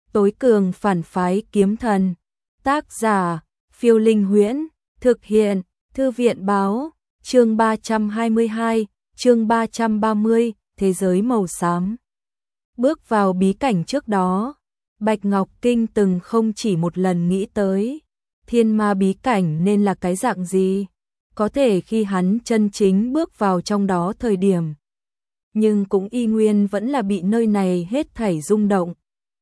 tối cường phản phái kiếm thần. Tác giả, Phiêu Linh Huyễn, thực hiện, Thư viện báo, chương 322, chương 330, thế giới màu xám. Bước vào bí cảnh trước đó, Bạch Ngọc Kinh từng không chỉ một lần nghĩ tới, thiên ma bí cảnh nên là cái dạng gì, có thể khi hắn chân chính bước vào trong đó thời điểm. Nhưng cũng y nguyên vẫn là bị nơi này hết thảy rung động.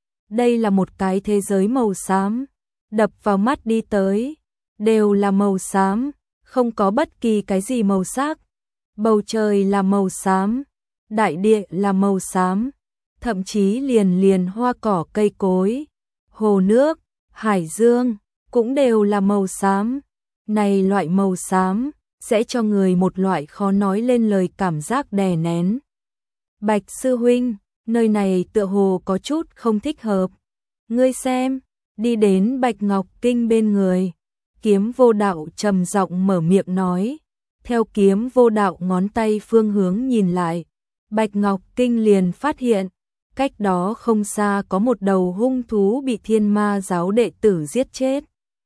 Đây là một cái thế giới màu xám, đập vào mắt đi tới, đều là màu xám, không có bất kỳ cái gì màu sắc. Bầu trời là màu xám, đại địa là màu xám, thậm chí liền hoa cỏ cây cối, hồ nước, hải dương, cũng đều là màu xám. Này loại màu xám, sẽ cho người một loại khó nói lên lời cảm giác đè nén. Bạch sư huynh, nơi này tựa hồ có chút không thích hợp. Ngươi xem, đi đến Bạch Ngọc Kinh bên người. Kiếm Vô Đạo trầm giọng mở miệng nói. Theo Kiếm Vô Đạo ngón tay phương hướng nhìn lại, Bạch Ngọc Kinh liền phát hiện, cách đó không xa có một đầu hung thú bị thiên ma giáo đệ tử giết chết.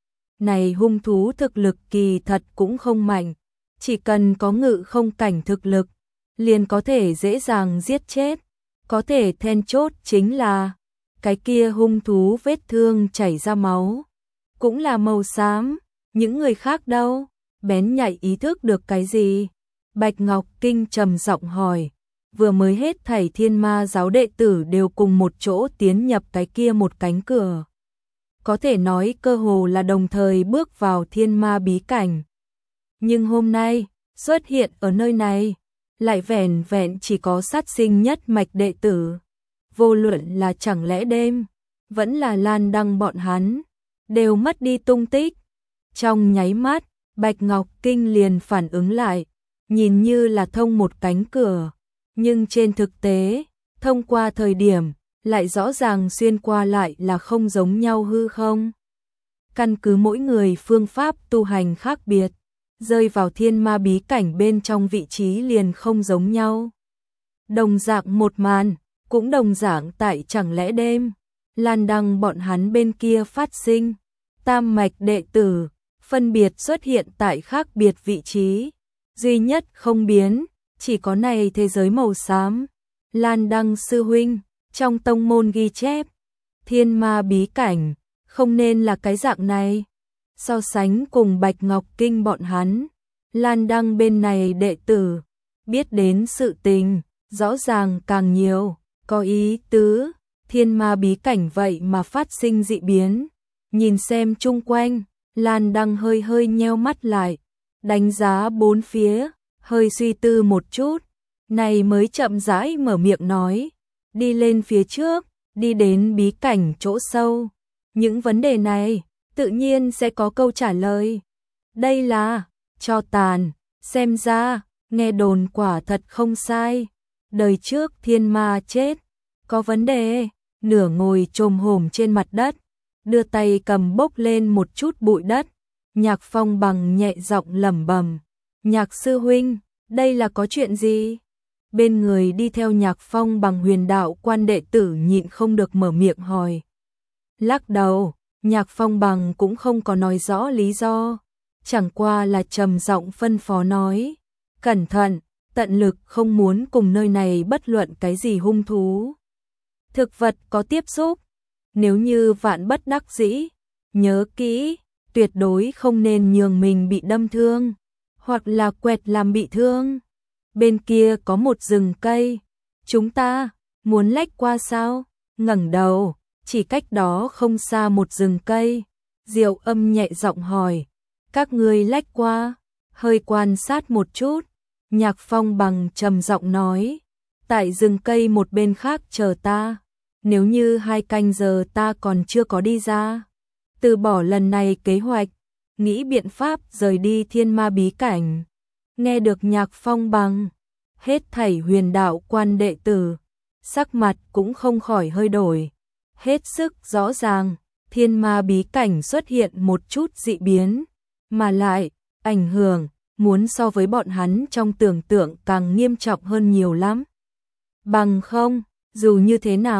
Này hung thú thực lực kỳ thật cũng không mạnh, chỉ cần có ngự không cảnh thực lực, liền có thể dễ dàng giết chết. Có thể then chốt chính là, cái kia hung thú vết thương chảy ra máu, cũng là màu xám. Những người khác đâu? Bén nhạy ý thức được cái gì? Bạch Ngọc Kinh trầm giọng hỏi. Vừa mới hết thảy thiên ma giáo đệ tử đều cùng một chỗ tiến nhập cái kia một cánh cửa. Có thể nói cơ hồ là đồng thời bước vào thiên ma bí cảnh. Nhưng hôm nay, xuất hiện ở nơi này, lại vẻn vẹn chỉ có sát sinh nhất mạch đệ tử. Vô luận là chẳng lẽ đêm, vẫn là Lan Đăng bọn hắn, đều mất đi tung tích. Trong nháy mắt, Bạch Ngọc Kinh liền phản ứng lại, nhìn như là thông một cánh cửa, nhưng trên thực tế, thông qua thời điểm, lại rõ ràng xuyên qua lại là không giống nhau hư không. Căn cứ mỗi người phương pháp tu hành khác biệt, rơi vào thiên ma bí cảnh bên trong vị trí liền không giống nhau. Đồng dạng một màn, cũng đồng dạng tại chẳng lẽ đêm, Lan Đăng bọn hắn bên kia phát sinh, tam mạch đệ tử, phân biệt xuất hiện tại khác biệt vị trí, duy nhất không biến, chỉ có này thế giới màu xám. Lan Đăng sư huynh, trong tông môn ghi chép, thiên ma bí cảnh, không nên là cái dạng này. So sánh cùng Bạch Ngọc Kinh bọn hắn, Lan Đăng bên này đệ tử, biết đến sự tình, rõ ràng càng nhiều, có ý tứ, thiên ma bí cảnh vậy mà phát sinh dị biến. Nhìn xem chung quanh, Lan Đăng hơi nheo mắt lại, đánh giá bốn phía, hơi suy tư một chút, này mới chậm rãi mở miệng nói, đi lên phía trước, đi đến bí cảnh chỗ sâu. Những vấn đề này, tự nhiên sẽ có câu trả lời. Đây là, tro tàn, xem ra, nghe đồn quả thật không sai. Đời trước thiên ma chết, có vấn đề, nửa ngồi chồm hổm trên mặt đất, đưa tay cầm bốc lên một chút bụi đất. Nhạc Phong Bằng nhẹ giọng lẩm bẩm, Nhạc sư huynh, đây là có chuyện gì? Bên người đi theo Nhạc Phong Bằng Huyền Đạo quan đệ tử nhịn không được mở miệng hỏi. Lắc đầu, Nhạc Phong Bằng cũng không có nói rõ lý do, chẳng qua là trầm giọng phân phó nói, cẩn thận, tận lực không muốn cùng nơi này bất luận cái gì hung thú, thực vật có tiếp xúc. Nếu như vạn bất đắc dĩ, nhớ kỹ, tuyệt đối không nên nhường mình bị đâm thương, hoặc là quẹt làm bị thương. Bên kia có một rừng cây, chúng ta muốn lách qua sao? Ngẩng đầu, chỉ cách đó không xa một rừng cây, Diệu Âm nhẹ giọng hỏi, các ngươi lách qua? Hơi quan sát một chút, Nhạc Phong Bằng trầm giọng nói, tại rừng cây một bên khác chờ ta. Nếu như 2 canh giờ ta còn chưa có đi ra, từ bỏ lần này kế hoạch, nghĩ biện pháp rời đi thiên ma bí cảnh. Nghe được Nhạc Phong Bằng, hết thảy Huyền Đạo quan đệ tử, sắc mặt cũng không khỏi hơi đổi. Hết sức rõ ràng, thiên ma bí cảnh xuất hiện một chút dị biến, mà lại, ảnh hưởng, muốn so với bọn hắn trong tưởng tượng càng nghiêm trọng hơn nhiều lắm. Bằng không, dù như thế nào,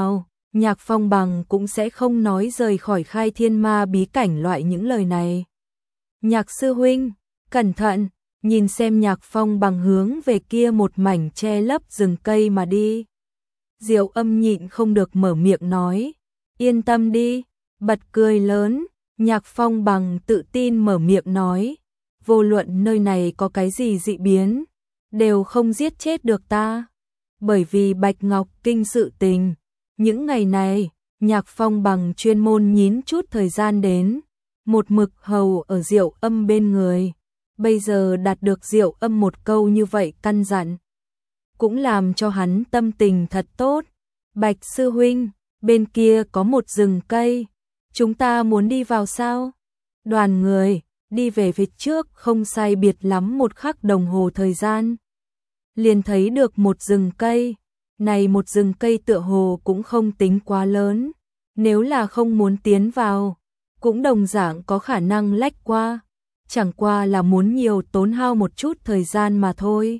Nhạc Phong Bằng cũng sẽ không nói rời khỏi Khai Thiên Ma bí cảnh loại những lời này. Nhạc sư huynh, cẩn thận, nhìn xem Nhạc Phong Bằng hướng về kia một mảnh che lấp rừng cây mà đi. Diệu Âm nhịn không được mở miệng nói, yên tâm đi, bật cười lớn, Nhạc Phong Bằng tự tin mở miệng nói, vô luận nơi này có cái gì dị biến, đều không giết chết được ta. Bởi vì Bạch Ngọc Kinh sự tình, những ngày này, Nhạc Phong Bằng chuyên môn nhín chút thời gian đến, một mực hầu ở Diệu Âm bên người, bây giờ đạt được Diệu Âm một câu như vậy căn dặn, cũng làm cho hắn tâm tình thật tốt. Bạch sư huynh, bên kia có một rừng cây, chúng ta muốn đi vào sao? Đoàn người đi về phía trước không sai biệt lắm một khắc đồng hồ thời gian, liền thấy được một rừng cây. Này một rừng cây tựa hồ cũng không tính quá lớn, nếu là không muốn tiến vào, cũng đồng dạng có khả năng lách qua, chẳng qua là muốn nhiều tốn hao một chút thời gian mà thôi.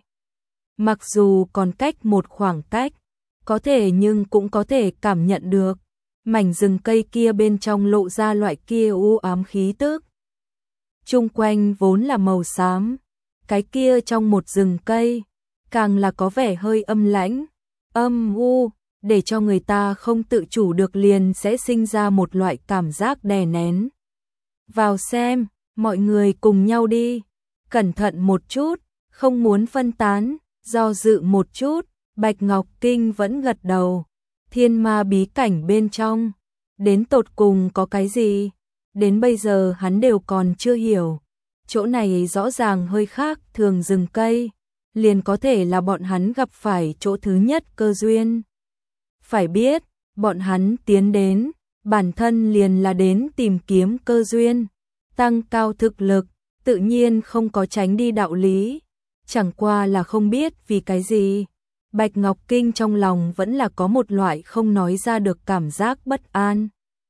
Mặc dù còn cách một khoảng cách, có thể nhưng cũng có thể cảm nhận được, mảnh rừng cây kia bên trong lộ ra loại kia u ám khí tức. Chung quanh vốn là màu xám, cái kia trong một rừng cây, càng là có vẻ hơi âm lãnh, âm u, để cho người ta không tự chủ được liền sẽ sinh ra một loại cảm giác đè nén. Vào xem, mọi người cùng nhau đi, cẩn thận một chút, không muốn phân tán, do dự một chút, Bạch Ngọc Kinh vẫn gật đầu. Thiên Ma bí cảnh bên trong, đến tột cùng có cái gì? Đến bây giờ hắn đều còn chưa hiểu. Chỗ này rõ ràng hơi khác thường rừng cây, liền có thể là bọn hắn gặp phải chỗ thứ nhất cơ duyên. Phải biết, bọn hắn tiến đến, bản thân liền là đến tìm kiếm cơ duyên, tăng cao thực lực, tự nhiên không có tránh đi đạo lý. Chẳng qua là không biết vì cái gì, Bạch Ngọc Kinh trong lòng vẫn là có một loại không nói ra được cảm giác bất an.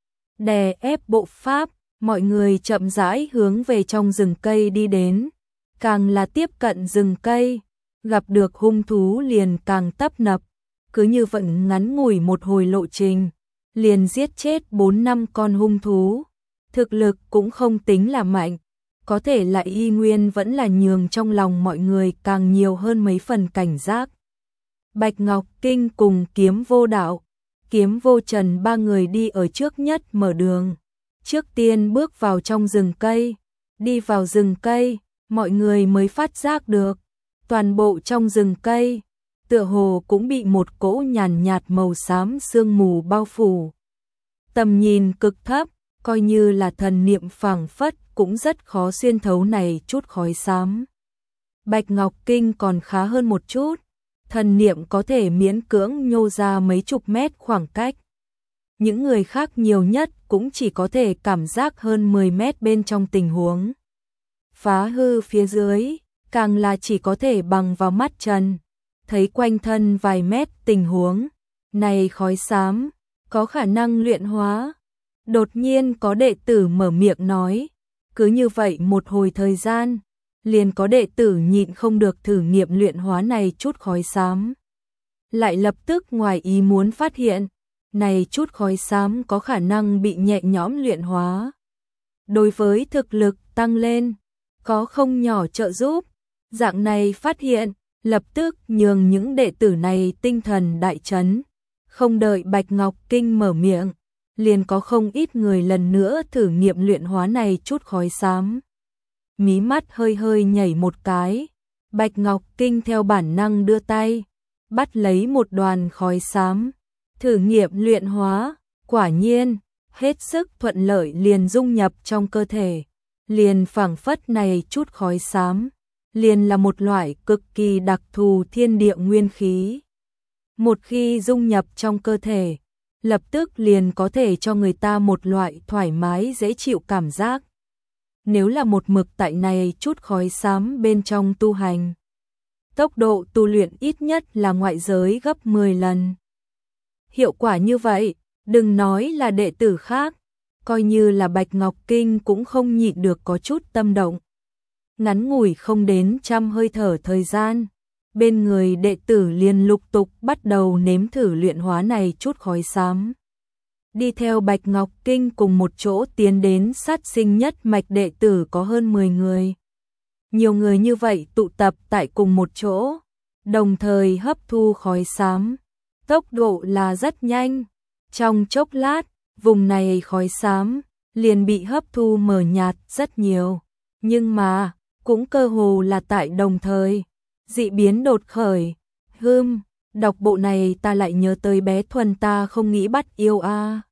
Đè ép bộ pháp, mọi người chậm rãi hướng về trong rừng cây đi đến, càng là tiếp cận rừng cây, gặp được hung thú liền càng tấp nập, cứ như vậy ngắn ngủi một hồi lộ trình, liền giết chết 4-5 con hung thú, thực lực cũng không tính là mạnh, có thể lại y nguyên vẫn là nhường trong lòng mọi người càng nhiều hơn mấy phần cảnh giác. Bạch Ngọc Kinh cùng Kiếm Vô Đạo, Kiếm Vô Trần ba người đi ở trước nhất mở đường, trước tiên bước vào trong rừng cây, đi vào rừng cây, mọi người mới phát giác được, toàn bộ trong rừng cây, tựa hồ cũng bị một cỗ nhàn nhạt màu xám sương mù bao phủ. Tầm nhìn cực thấp, coi như là thần niệm phảng phất cũng rất khó xuyên thấu này chút khói xám. Bạch Ngọc Kinh còn khá hơn một chút, thần niệm có thể miễn cưỡng nhô ra mấy chục mét khoảng cách. Những người khác nhiều nhất cũng chỉ có thể cảm giác hơn 10 mét bên trong tình huống. Phá hư phía dưới, càng là chỉ có thể bằng vào mắt trần, thấy quanh thân vài mét tình huống. Này khói xám, có khả năng luyện hóa. Đột nhiên có đệ tử mở miệng nói, cứ như vậy một hồi thời gian, liền có đệ tử nhịn không được thử nghiệm luyện hóa này chút khói xám. Lại lập tức ngoài ý muốn phát hiện, này chút khói xám có khả năng bị nhẹ nhõm luyện hóa. Đối với thực lực tăng lên, có không nhỏ trợ giúp, dạng này phát hiện, lập tức nhường những đệ tử này tinh thần đại chấn. Không đợi Bạch Ngọc Kinh mở miệng, liền có không ít người lần nữa thử nghiệm luyện hóa này chút khói xám. Mí mắt hơi hơi nhảy một cái, Bạch Ngọc Kinh theo bản năng đưa tay, bắt lấy một đoàn khói xám, thử nghiệm luyện hóa, quả nhiên, hết sức thuận lợi liền dung nhập trong cơ thể, liền phảng phất này chút khói xám, liền là một loại cực kỳ đặc thù thiên địa nguyên khí. Một khi dung nhập trong cơ thể, lập tức liền có thể cho người ta một loại thoải mái dễ chịu cảm giác. Nếu là một mực tại này chút khói xám bên trong tu hành, tốc độ tu luyện ít nhất là ngoại giới gấp 10 lần. Hiệu quả như vậy, đừng nói là đệ tử khác, coi như là Bạch Ngọc Kinh cũng không nhịn được có chút tâm động. Ngắn ngủi không đến trăm hơi thở thời gian, bên người đệ tử liền lục tục bắt đầu nếm thử luyện hóa này chút khói xám. đi theo Bạch Ngọc Kinh cùng một chỗ tiến đến sát sinh nhất mạch đệ tử có hơn 10 người. Nhiều người như vậy tụ tập tại cùng một chỗ, đồng thời hấp thu khói xám. Tốc độ là rất nhanh, trong chốc lát, vùng này khói xám liền bị hấp thu mờ nhạt rất nhiều. Nhưng mà, cũng cơ hồ là tại đồng thời, dị biến đột khởi. Đọc bộ này ta lại nhớ tới bé Thuần ta không nghĩ bắt yêu a.